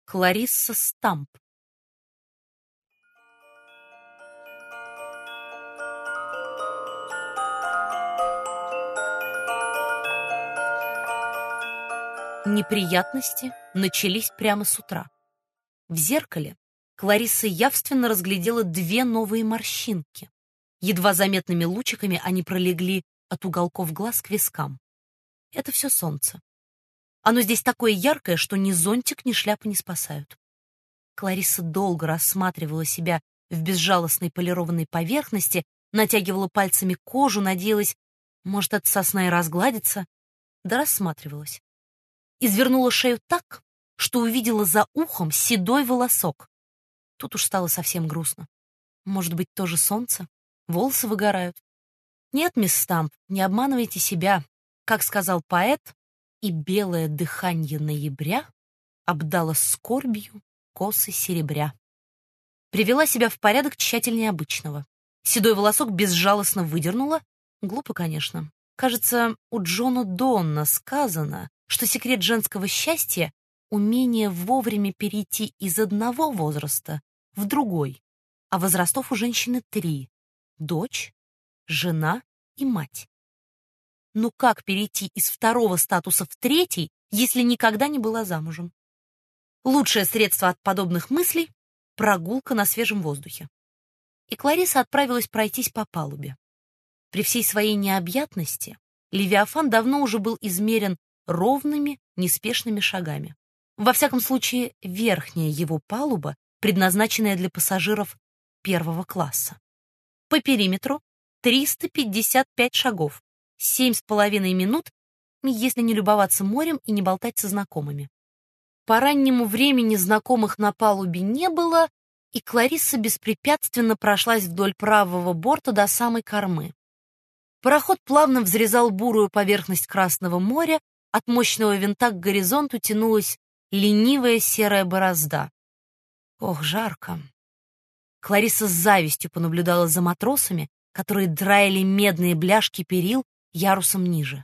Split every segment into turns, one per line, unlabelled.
Кларисса Стамп. Неприятности начались прямо с утра. В зеркале Кларисса явственно разглядела две новые морщинки. Едва заметными лучиками они пролегли от уголков глаз к вискам. Это все солнце. Оно здесь такое яркое, что ни зонтик, ни шляпа не спасают. Кларисса долго рассматривала себя в безжалостной полированной поверхности, натягивала пальцами кожу, надеялась, может, от сосна и разгладится, да рассматривалась. Извернула шею так, что увидела за ухом седой волосок. Тут уж стало совсем грустно. Может быть, тоже солнце? Волосы выгорают? Нет, мисс Стамп, не обманывайте себя. Как сказал поэт, и белое дыханье ноября обдало скорбью косы серебря. Привела себя в порядок тщательнее обычного. Седой волосок безжалостно выдернула. Глупо, конечно. Кажется, у Джона Донна сказано, что секрет женского счастья — умение вовремя перейти из одного возраста в другой, а возрастов у женщины 3 — дочь, жена и мать. Ну как перейти из второго статуса в третий, если никогда не была замужем? Лучшее средство от подобных мыслей — прогулка на свежем воздухе. И Кларисса отправилась пройтись по палубе. При всей своей необъятности Левиафан давно уже был измерен ровными, неспешными шагами. Во всяком случае, верхняя его палуба, предназначенная для пассажиров первого класса. По периметру 355 шагов, 7,5 минут, если не любоваться морем и не болтать со знакомыми. По раннему времени знакомых на палубе не было, и Кларисса беспрепятственно прошлась вдоль правого борта до самой кормы. Пароход плавно взрезал бурую поверхность Красного моря, от мощного винта к горизонту тянулась ленивая серая борозда. Ох, жарко. Кларисса с завистью понаблюдала за матросами, которые драили медные бляшки перил ярусом ниже.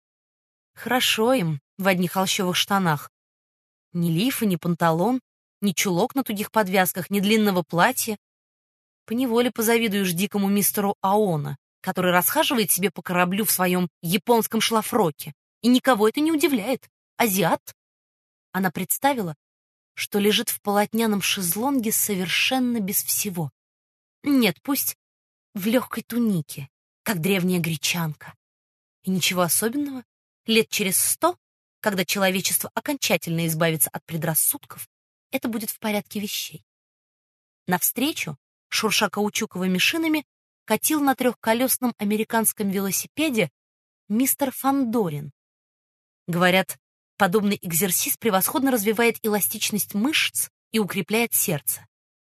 Хорошо им в одних холщовых штанах. Ни лифа, ни панталон, ни чулок на тугих подвязках, ни длинного платья. Поневоле позавидуешь дикому мистеру Аона, который расхаживает себе по кораблю в своем японском шлафроке. И никого это не удивляет. Азиат. Она представила, что лежит в полотняном шезлонге совершенно без всего. Нет, пусть в легкой тунике, как древняя гречанка. И ничего особенного. Лет через 100, когда человечество окончательно избавится от предрассудков, это будет в порядке вещей. Навстречу, шурша каучуковыми шинами, катил на трехколесном американском велосипеде мистер Фандорин. Говорят, подобный экзерсис превосходно развивает эластичность мышц и укрепляет сердце.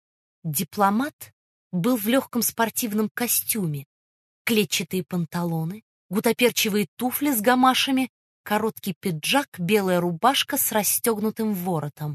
Дипломат был в легком спортивном костюме, клетчатые панталоны, гутоперчивые туфли с гамашами, короткий пиджак, белая рубашка с расстегнутым воротом.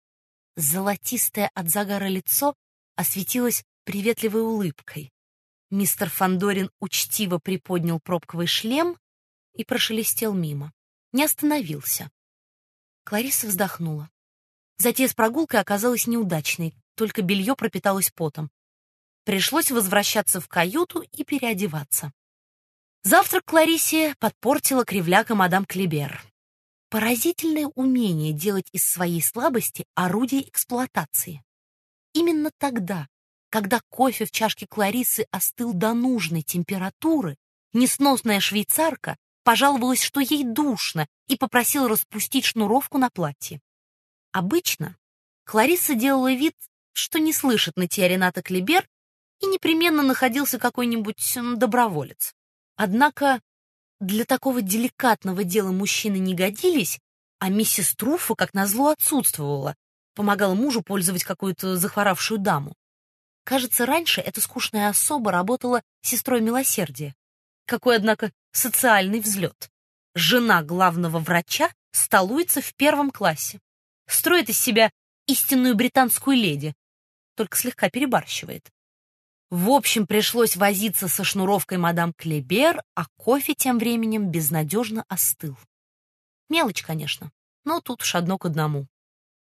Золотистое от загара лицо осветилось приветливой улыбкой. Мистер Фандорин учтиво приподнял пробковый шлем и прошелестел мимо. Не остановился. Кларисса вздохнула. Затея с прогулкой оказалась неудачной, только белье пропиталось потом. Пришлось возвращаться в каюту и переодеваться. Завтрак Клариссе подпортила кривляка мадам Клибер. Поразительное умение делать из своей слабости орудие эксплуатации. Именно тогда, когда кофе в чашке Клариссы остыл до нужной температуры, несносная швейцарка пожаловалась, что ей душно, и попросила распустить шнуровку на платье. Обычно Кларисса делала вид, что не слышит нытья Рената Клибер, и непременно находился какой-нибудь доброволец. Однако для такого деликатного дела мужчины не годились, а миссис Труффо, как назло, отсутствовала, помогала мужу пользовать какую-то захворавшую даму. Кажется, раньше эта скучная особа работала сестрой милосердия. Какой, однако, социальный взлет. Жена главного врача столуется в 1 классе. Строит из себя истинную британскую леди, только слегка перебарщивает. В общем, пришлось возиться со шнуровкой мадам Клибер, а кофе тем временем безнадежно остыл. Мелочь, конечно, но тут уж одно к одному.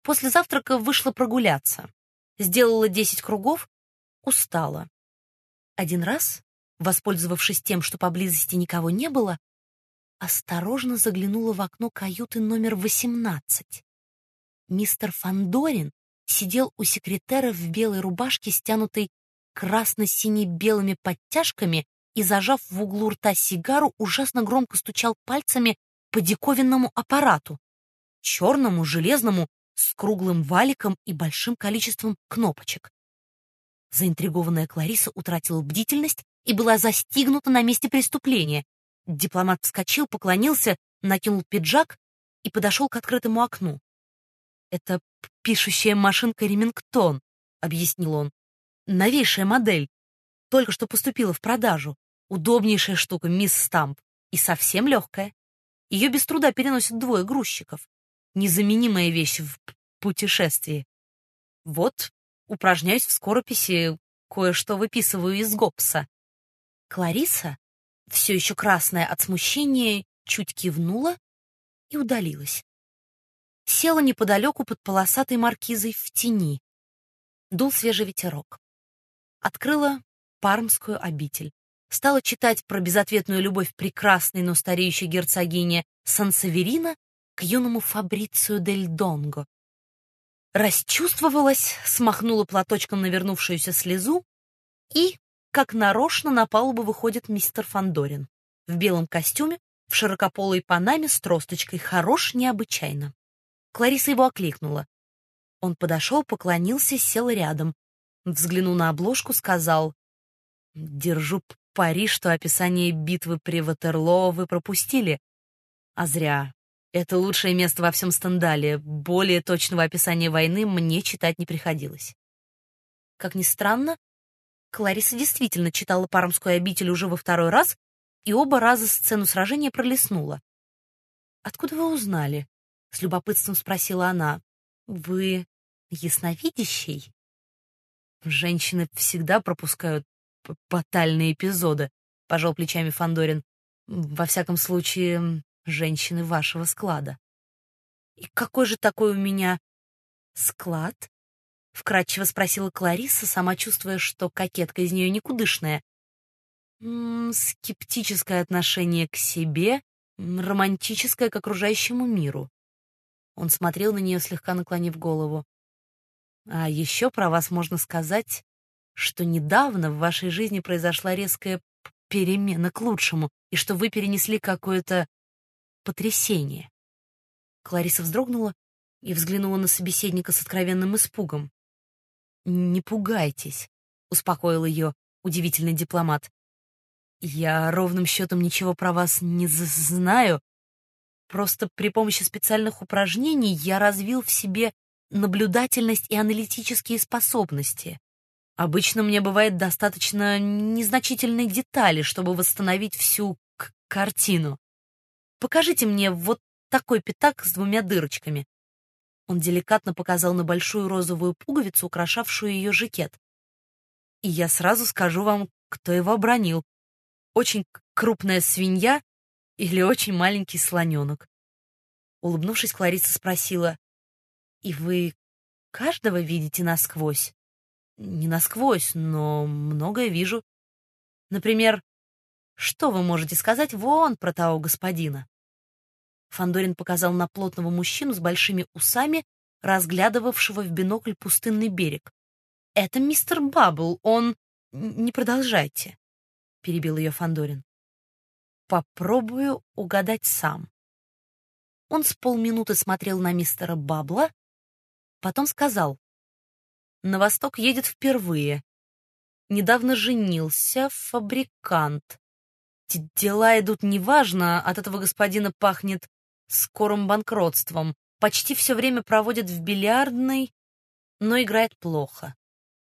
После завтрака вышла прогуляться. Сделала 10 кругов, устала. Один раз, воспользовавшись тем, что поблизости никого не было, осторожно заглянула в окно каюты номер 18. Мистер Фандорин сидел у секретера в белой рубашке, стянутой красно-сине-белыми подтяжками, и, зажав в углу рта сигару, ужасно громко стучал пальцами по диковинному аппарату, черному, железному, с круглым валиком и большим количеством кнопочек. Заинтригованная Клариса утратила бдительность и была застигнута на месте преступления. Дипломат вскочил, поклонился, накинул пиджак и подошел к открытому окну. «Это пишущая машинка Ремингтон», — объяснил он. «Новейшая модель. Только что поступила в продажу. Удобнейшая штука, мисс Стамп. И совсем легкая. Ее без труда переносят 2 грузчиков. Незаменимая вещь в путешествии. Вот, упражняюсь в скорописи, кое-что выписываю из Гоббса». Клариса, все еще красная от смущения, чуть кивнула и удалилась. Села неподалеку под полосатой маркизой в тени. Дул свежий ветерок. Открыла Пармскую обитель. Стала читать про безответную любовь прекрасной, но стареющей герцогини Сан-Северина к юному Фабрицио дель Донго. Расчувствовалась, смахнула платочком навернувшуюся слезу и, как нарочно, на палубу выходит мистер Фандорин. В белом костюме, в широкополой панаме с тросточкой, хорош необычайно. Клариса его окликнула. Он подошел, поклонился, сел рядом. Взглянул на обложку, сказал: «Держу пари, что описание битвы при Ватерлоо вы пропустили. А зря. Это лучшее место во всем Стендале. Более точного описания войны мне читать не приходилось». Как ни странно, Клариса действительно читала Пармскую обитель уже во 2-й раз и оба раза сцену сражения пролистнула. «Откуда вы узнали?» — с любопытством спросила она. «Вы ясновидящий?» «Женщины всегда пропускают батальные эпизоды», — пожал плечами Фандорин. «Во всяком случае, женщины вашего склада». «И какой же такой у меня склад?» — вкратчиво спросила Клариса, сама чувствуя, что кокетка из нее никудышная. «Скептическое отношение к себе, романтическое к окружающему миру». Он смотрел на нее, слегка наклонив голову. «А еще про вас можно сказать, что недавно в вашей жизни произошла резкая перемена к лучшему, и что вы перенесли какое-то потрясение». Клариса вздрогнула и взглянула на собеседника с откровенным испугом. «Не пугайтесь», — успокоил ее удивительный дипломат. «Я ровным счетом ничего про вас не знаю. Просто при помощи специальных упражнений я развил в себе наблюдательность и аналитические способности. Обычно мне бывает достаточно незначительной детали, чтобы восстановить всю картину. Покажите мне вот такой пятак с 2 дырочками». Он деликатно показал на большую розовую пуговицу, украшавшую ее жакет. «И я сразу скажу вам, кто его обронил. Очень крупная свинья или очень маленький слоненок». Улыбнувшись, Клариса спросила: «И вы каждого видите насквозь?» «Не насквозь, но многое вижу. Например, что вы можете сказать вон про того господина?» Фандорин показал на плотного мужчину с большими усами, разглядывавшего в бинокль пустынный берег. «Это мистер Баббл, он...» «Не продолжайте», — перебил ее Фандорин. «Попробую угадать сам». Он с полминуты смотрел на мистера Баббла, потом сказал: «На восток едет впервые. Недавно женился, фабрикант. Дела идут неважно, от этого господина пахнет скорым банкротством. Почти все время проводит в бильярдной, но играет плохо.